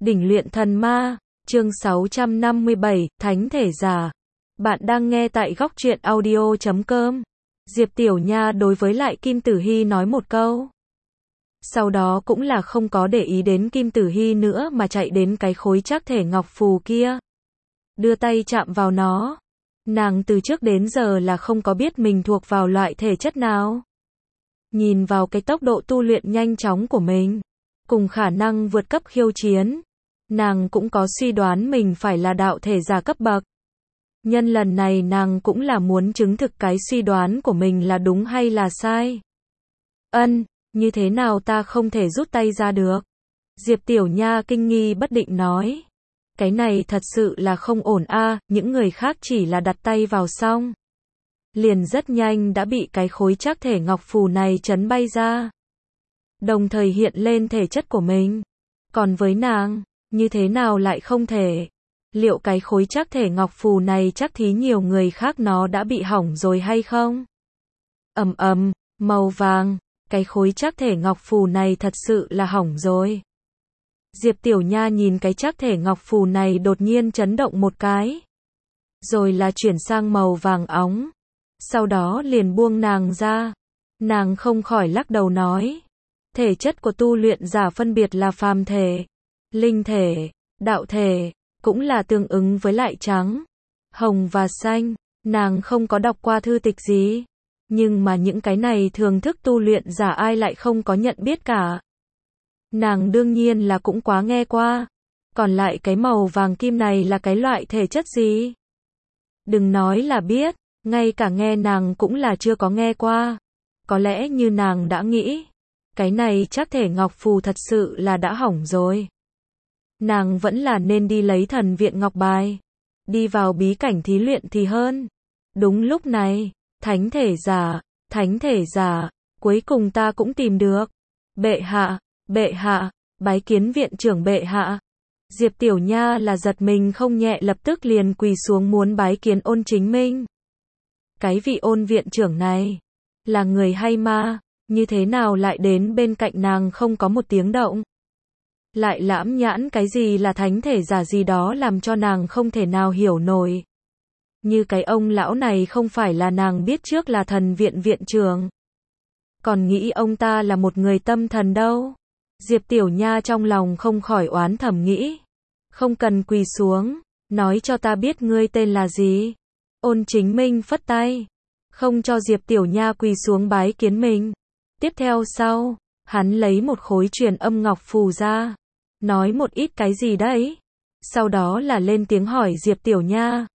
Đỉnh luyện thần ma, chương 657, Thánh thể giả. Bạn đang nghe tại góc truyện audio.com. Diệp Tiểu Nha đối với lại Kim Tử Hy nói một câu. Sau đó cũng là không có để ý đến Kim Tử Hy nữa mà chạy đến cái khối trác thể ngọc phù kia. Đưa tay chạm vào nó. Nàng từ trước đến giờ là không có biết mình thuộc vào loại thể chất nào. Nhìn vào cái tốc độ tu luyện nhanh chóng của mình, cùng khả năng vượt cấp khiêu chiến, nàng cũng có suy đoán mình phải là đạo thể giả cấp bậc. Nhân lần này nàng cũng là muốn chứng thực cái suy đoán của mình là đúng hay là sai. Như thế nào ta không thể rút tay ra được? Diệp Tiểu Nha kinh nghi bất định nói. Cái này thật sự là không ổn a, những người khác chỉ là đặt tay vào xong, liền rất nhanh đã bị cái khối trác thể ngọc phù này chấn bay ra. Đồng thời hiện lên thể chất của mình. Còn với nàng, như thế nào lại không thể? Liệu cái khối trác thể ngọc phù này chắc thí nhiều người khác nó đã bị hỏng rồi hay không? Màu vàng, cái khối trác thể ngọc phù này thật sự là hỏng rồi. Diệp Tiểu Nha nhìn cái trác thể ngọc phù này đột nhiên chấn động một cái. Rồi là chuyển sang màu vàng óng. Sau đó liền buông nàng ra. Nàng không khỏi lắc đầu nói. Thể chất của tu luyện giả phân biệt là phàm thể, linh thể, đạo thể, cũng là tương ứng với lại trắng, hồng và xanh. Nàng không có đọc qua thư tịch gì. Nhưng mà những cái này thường thức tu luyện giả ai lại không có nhận biết cả. Nàng đương nhiên là cũng quá nghe qua. Còn lại cái màu vàng kim này là cái loại thể chất gì? Đừng nói là biết, ngay cả nghe nàng cũng là chưa có nghe qua. Có lẽ như nàng đã nghĩ, cái này trác thể ngọc phù thật sự là đã hỏng rồi. Nàng vẫn là nên đi lấy thần viện ngọc bài, đi vào bí cảnh thí luyện thì hơn. Đúng lúc này, thánh thể giả, cuối cùng ta cũng tìm được. Bệ hạ, bái kiến viện trưởng bệ hạ. Diệp Tiểu Nha là giật mình không nhẹ, lập tức liền quỳ xuống muốn bái kiến Ôn Chính Minh. Cái vị Ôn viện trưởng này, là người hay ma, như thế nào lại đến bên cạnh nàng không có một tiếng động. Lại lãm nhãn cái gì là thánh thể giả gì đó làm cho nàng không thể nào hiểu nổi. Như cái ông lão này không phải là nàng biết trước là thần viện viện trưởng. Còn nghĩ ông ta là một người tâm thần đâu. Diệp Tiểu Nha trong lòng không khỏi oán thầm nghĩ. Không cần quỳ xuống, nói cho ta biết ngươi tên là gì. Ôn Chính Minh phất tay, không cho Diệp Tiểu Nha quỳ xuống bái kiến mình. Tiếp theo sau, hắn lấy một khối truyền âm ngọc phù ra, nói một ít cái gì đấy. Sau đó là lên tiếng hỏi Diệp Tiểu Nha.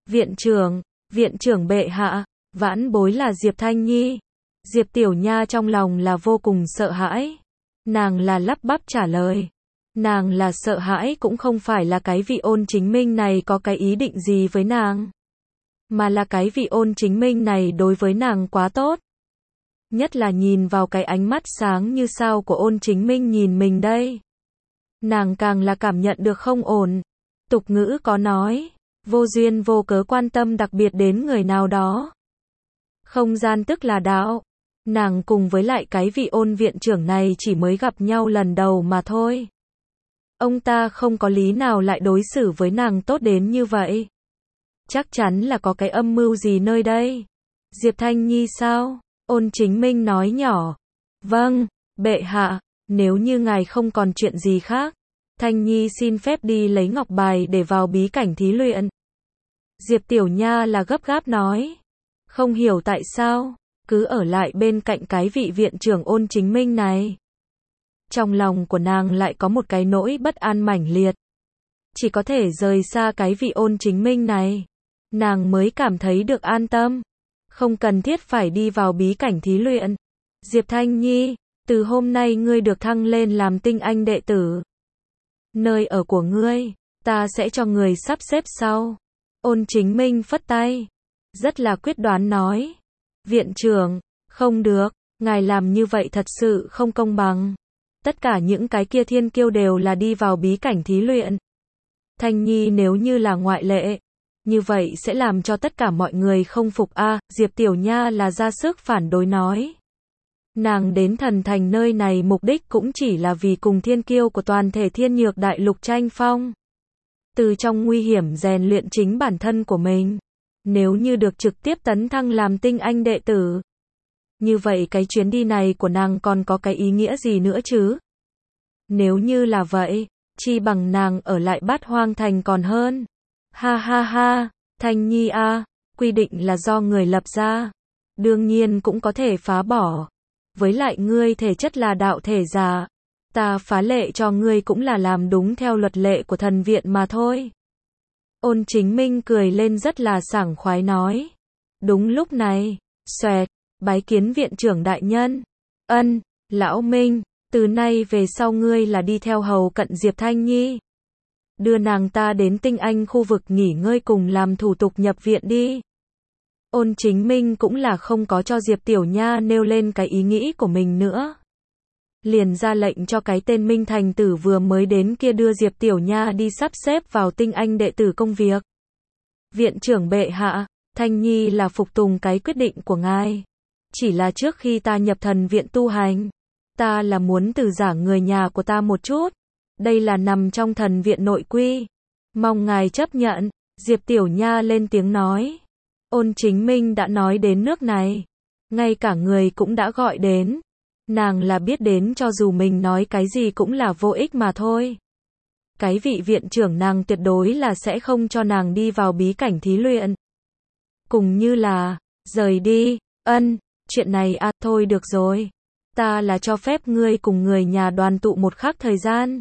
Viện trưởng bệ hạ, vãn bối là Diệp Thanh Nhi. Diệp Tiểu Nha trong lòng là vô cùng sợ hãi. Nàng là lắp bắp trả lời. Nàng là sợ hãi cũng không phải là cái vị Ôn Chính Minh này có cái ý định gì với nàng, mà là cái vị Ôn Chính Minh này đối với nàng quá tốt. Nhất là nhìn vào cái ánh mắt sáng như sao của Ôn Chính Minh nhìn mình đây. Nàng càng là cảm nhận được không ổn. Tục ngữ có nói, vô duyên vô cớ quan tâm đặc biệt đến người nào đó, không gian tức là đạo. Nàng cùng với lại cái vị Ôn viện trưởng này chỉ mới gặp nhau lần đầu mà thôi. Ông ta không có lý nào lại đối xử với nàng tốt đến như vậy. Chắc chắn là có cái âm mưu gì nơi đây. Diệp Thanh Nhi sao? Ôn Chính Minh nói nhỏ. Vâng, bệ hạ, nếu như ngài không còn chuyện gì khác, Thanh Nhi xin phép đi lấy ngọc bài để vào bí cảnh thí luyện. Diệp Tiểu Nha là gấp gáp nói. Không hiểu tại sao, cứ ở lại bên cạnh cái vị viện trưởng Ôn Chính Minh này. Trong lòng của nàng lại có một cái nỗi bất an mãnh liệt. Chỉ có thể rời xa cái vị Ôn Chính Minh này, nàng mới cảm thấy được an tâm. Không cần thiết phải đi vào bí cảnh thí luyện. Diệp Thanh Nhi, từ hôm nay ngươi được thăng lên làm tinh anh đệ tử. Nơi ở của ngươi, ta sẽ cho người sắp xếp sau. Ôn Chính Minh phất tay, rất là quyết đoán nói. Viện trưởng, không được, ngài làm như vậy thật sự không công bằng. Tất cả những cái kia thiên kiêu đều là đi vào bí cảnh thí luyện. Thanh Nhi nếu như là ngoại lệ, như vậy sẽ làm cho tất cả mọi người không phục a. Diệp Tiểu Nha là ra sức phản đối nói. Nàng đến thần thành nơi này mục đích cũng chỉ là vì cùng thiên kiêu của toàn thể thiên nhược đại lục tranh phong. Từ trong nguy hiểm rèn luyện chính bản thân của mình. Nếu như được trực tiếp tấn thăng làm tinh anh đệ tử. Như vậy cái chuyến đi này của nàng còn có cái ý nghĩa gì nữa chứ? Nếu như là vậy, chi bằng nàng ở lại Bát Hoang Thành còn hơn. Ha ha ha, Thanh Nhi a, quy định là do người lập ra. Đương nhiên cũng có thể phá bỏ. Với lại ngươi thể chất là đạo thể giả. Ta phá lệ cho ngươi cũng là làm đúng theo luật lệ của thần viện mà thôi. Ôn Chính Minh cười lên rất là sảng khoái nói. Đúng lúc này, xoẹt, bái kiến viện trưởng đại nhân. Ân, lão Minh, từ nay về sau ngươi là đi theo hầu cận Diệp Thanh Nhi. Đưa nàng ta đến tinh anh khu vực nghỉ ngơi cùng làm thủ tục nhập viện đi. Ôn Chính Minh cũng là không có cho Diệp Tiểu Nha nêu lên cái ý nghĩ của mình nữa. Liền ra lệnh cho cái tên Minh Thành Tử vừa mới đến kia đưa Diệp Tiểu Nha đi sắp xếp vào tinh anh đệ tử công việc. Viện trưởng bệ hạ, Thanh Nhi là phục tùng cái quyết định của ngài. Chỉ là trước khi ta nhập thần viện tu hành, ta là muốn từ giả người nhà của ta một chút. Đây là nằm trong thần viện nội quy. Mong ngài chấp nhận. Diệp Tiểu Nha lên tiếng nói. Ôn Chính Minh đã nói đến nước này. Ngay cả người cũng đã gọi đến. Nàng là biết đến cho dù mình nói cái gì cũng là vô ích mà thôi. Cái vị viện trưởng nàng tuyệt đối là sẽ không cho nàng đi vào bí cảnh thí luyện. Cùng như là, rời đi, ân, chuyện này thôi được rồi. Ta là cho phép ngươi cùng người nhà đoàn tụ một khắc thời gian.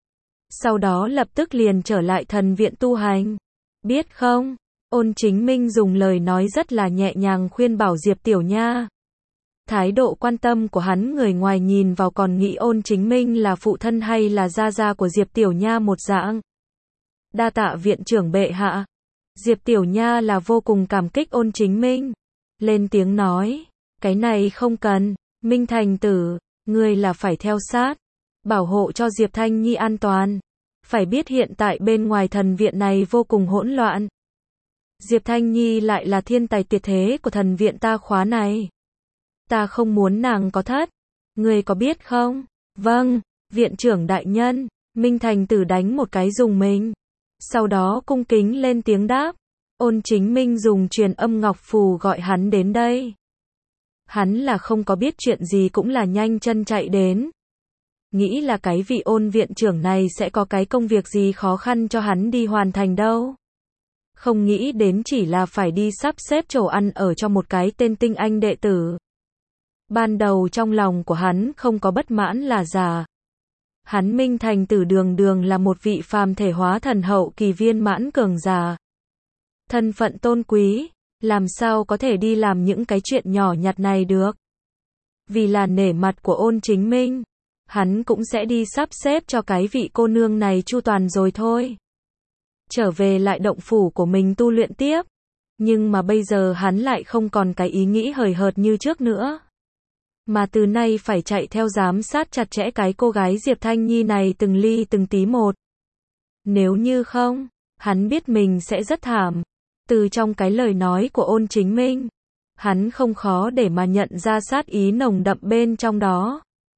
Sau đó lập tức liền trở lại thần viện tu hành. Biết không? Ôn Chính Minh dùng lời nói rất là nhẹ nhàng khuyên bảo Diệp Tiểu Nha. Thái độ quan tâm của hắn người ngoài nhìn vào còn nghĩ Ôn Chính Minh là phụ thân hay là gia gia của Diệp Tiểu Nha một dạng. Đa tạ viện trưởng bệ hạ. Diệp Tiểu Nha là vô cùng cảm kích Ôn Chính Minh. Lên tiếng nói, cái này không cần, Minh Thành Tử, ngươi là phải theo sát, bảo hộ cho Diệp Thanh Nhi an toàn. Phải biết hiện tại bên ngoài thần viện này vô cùng hỗn loạn. Diệp Thanh Nhi lại là thiên tài tuyệt thế của thần viện ta khóa này. Ta không muốn nàng có thất. Ngươi có biết không? Vâng, viện trưởng đại nhân. Minh Thành Tử đánh một cái dùng mình. Sau đó cung kính lên tiếng đáp. Ôn Chính Minh dùng truyền âm ngọc phù gọi hắn đến đây. Hắn là không có biết chuyện gì cũng là nhanh chân chạy đến. Nghĩ là cái vị Ôn viện trưởng này sẽ có cái công việc gì khó khăn cho hắn đi hoàn thành đâu. Không nghĩ đến chỉ là phải đi sắp xếp chỗ ăn ở cho một cái tên tinh anh đệ tử. Ban đầu trong lòng của hắn không có bất mãn là giả. Hắn Minh Thành Tử đường đường là một vị phàm thể hóa thần hậu kỳ viên mãn cường giả. Thân phận tôn quý, làm sao có thể đi làm những cái chuyện nhỏ nhặt này được. Vì là nể mặt của Ôn Chính Minh, hắn cũng sẽ đi sắp xếp cho cái vị cô nương này chu toàn rồi thôi. Trở về lại động phủ của mình tu luyện tiếp. Nhưng mà bây giờ hắn lại không còn cái ý nghĩ hời hợt như trước nữa. Mà từ nay phải chạy theo giám sát chặt chẽ cái cô gái Diệp Thanh Nhi này từng ly từng tí một. Nếu như không, hắn biết mình sẽ rất thảm. Từ trong cái lời nói của Ôn Chính Minh, hắn không khó để mà nhận ra sát ý nồng đậm bên trong đó.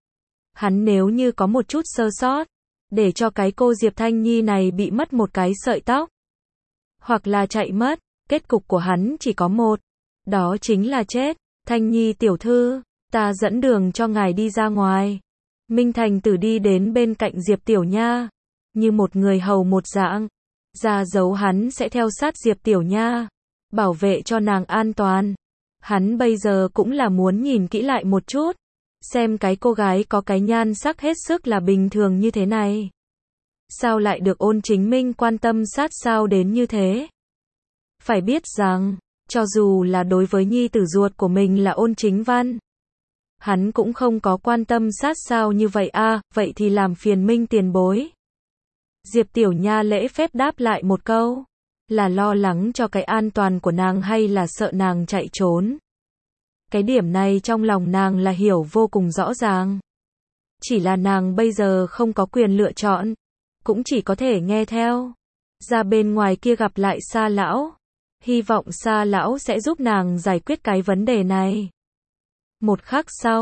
Hắn nếu như có một chút sơ sót, để cho cái cô Diệp Thanh Nhi này bị mất một cái sợi tóc, hoặc là chạy mất, kết cục của hắn chỉ có một, đó chính là chết. Thanh Nhi tiểu thư, ta dẫn đường cho ngài đi ra ngoài. Minh Thành Tử đi đến bên cạnh Diệp Tiểu Nha, như một người hầu một dạng, ra dấu hắn sẽ theo sát Diệp Tiểu Nha, bảo vệ cho nàng an toàn. Hắn bây giờ cũng là muốn nhìn kỹ lại một chút, xem cái cô gái có cái nhan sắc hết sức là bình thường như thế này. Sao lại được Ôn Chính Minh quan tâm sát sao đến như thế? Phải biết rằng, cho dù là đối với nhi tử ruột của mình là Ôn Chính Văn, hắn cũng không có quan tâm sát sao như vậy vậy thì làm phiền Minh tiền bối. Diệp Tiểu Nha lễ phép đáp lại một câu, là lo lắng cho cái an toàn của nàng hay là sợ nàng chạy trốn. Cái điểm này trong lòng nàng là hiểu vô cùng rõ ràng. Chỉ là nàng bây giờ không có quyền lựa chọn, cũng chỉ có thể nghe theo. Ra bên ngoài kia gặp lại Sa lão, hy vọng Sa lão sẽ giúp nàng giải quyết cái vấn đề này. Một khắc sau,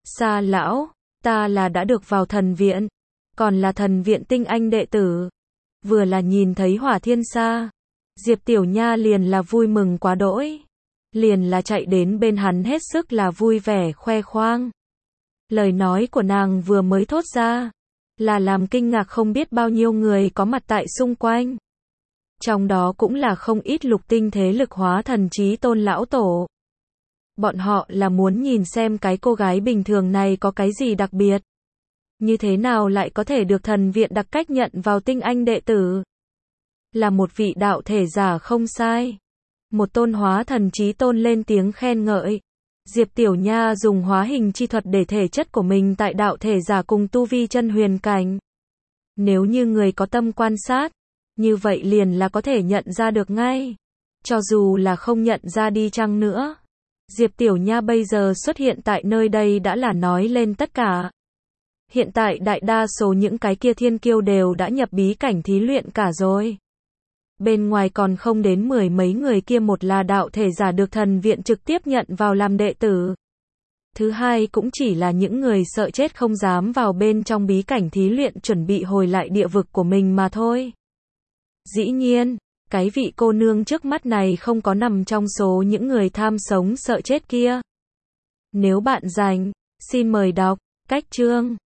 Sa lão, ta là đã được vào thần viện, còn là thần viện tinh anh đệ tử. Vừa là nhìn thấy Hỏa Thiên Sa, Diệp Tiểu Nha liền là vui mừng quá đỗi. Liền là chạy đến bên hắn hết sức là vui vẻ khoe khoang. Lời nói của nàng vừa mới thốt ra, là làm kinh ngạc không biết bao nhiêu người có mặt tại xung quanh. Trong đó cũng là không ít lục tinh thế lực hóa thần chí tôn lão tổ. Bọn họ là muốn nhìn xem cái cô gái bình thường này có cái gì đặc biệt. Như thế nào lại có thể được thần viện đặc cách nhận vào tinh anh đệ tử. Là một vị đạo thể giả không sai. Một tôn hóa thần chí tôn lên tiếng khen ngợi. Diệp Tiểu Nha dùng hóa hình chi thuật để thể chất của mình tại đạo thể giả cùng tu vi chân huyền cảnh. Nếu như người có tâm quan sát, như vậy liền là có thể nhận ra được ngay. Cho dù là không nhận ra đi chăng nữa. Diệp Tiểu Nha bây giờ xuất hiện tại nơi đây đã là nói lên tất cả. Hiện tại đại đa số những cái kia thiên kiêu đều đã nhập bí cảnh thí luyện cả rồi. Bên ngoài còn không đến 10 mấy người kia, một là đạo thể giả được thần viện trực tiếp nhận vào làm đệ tử. Thứ hai cũng chỉ là những người sợ chết không dám vào bên trong bí cảnh thí luyện chuẩn bị hồi lại địa vực của mình mà thôi. Dĩ nhiên, cái vị cô nương trước mắt này không có nằm trong số những người tham sống sợ chết kia. Nếu bạn rảnh, xin mời đọc cách chương.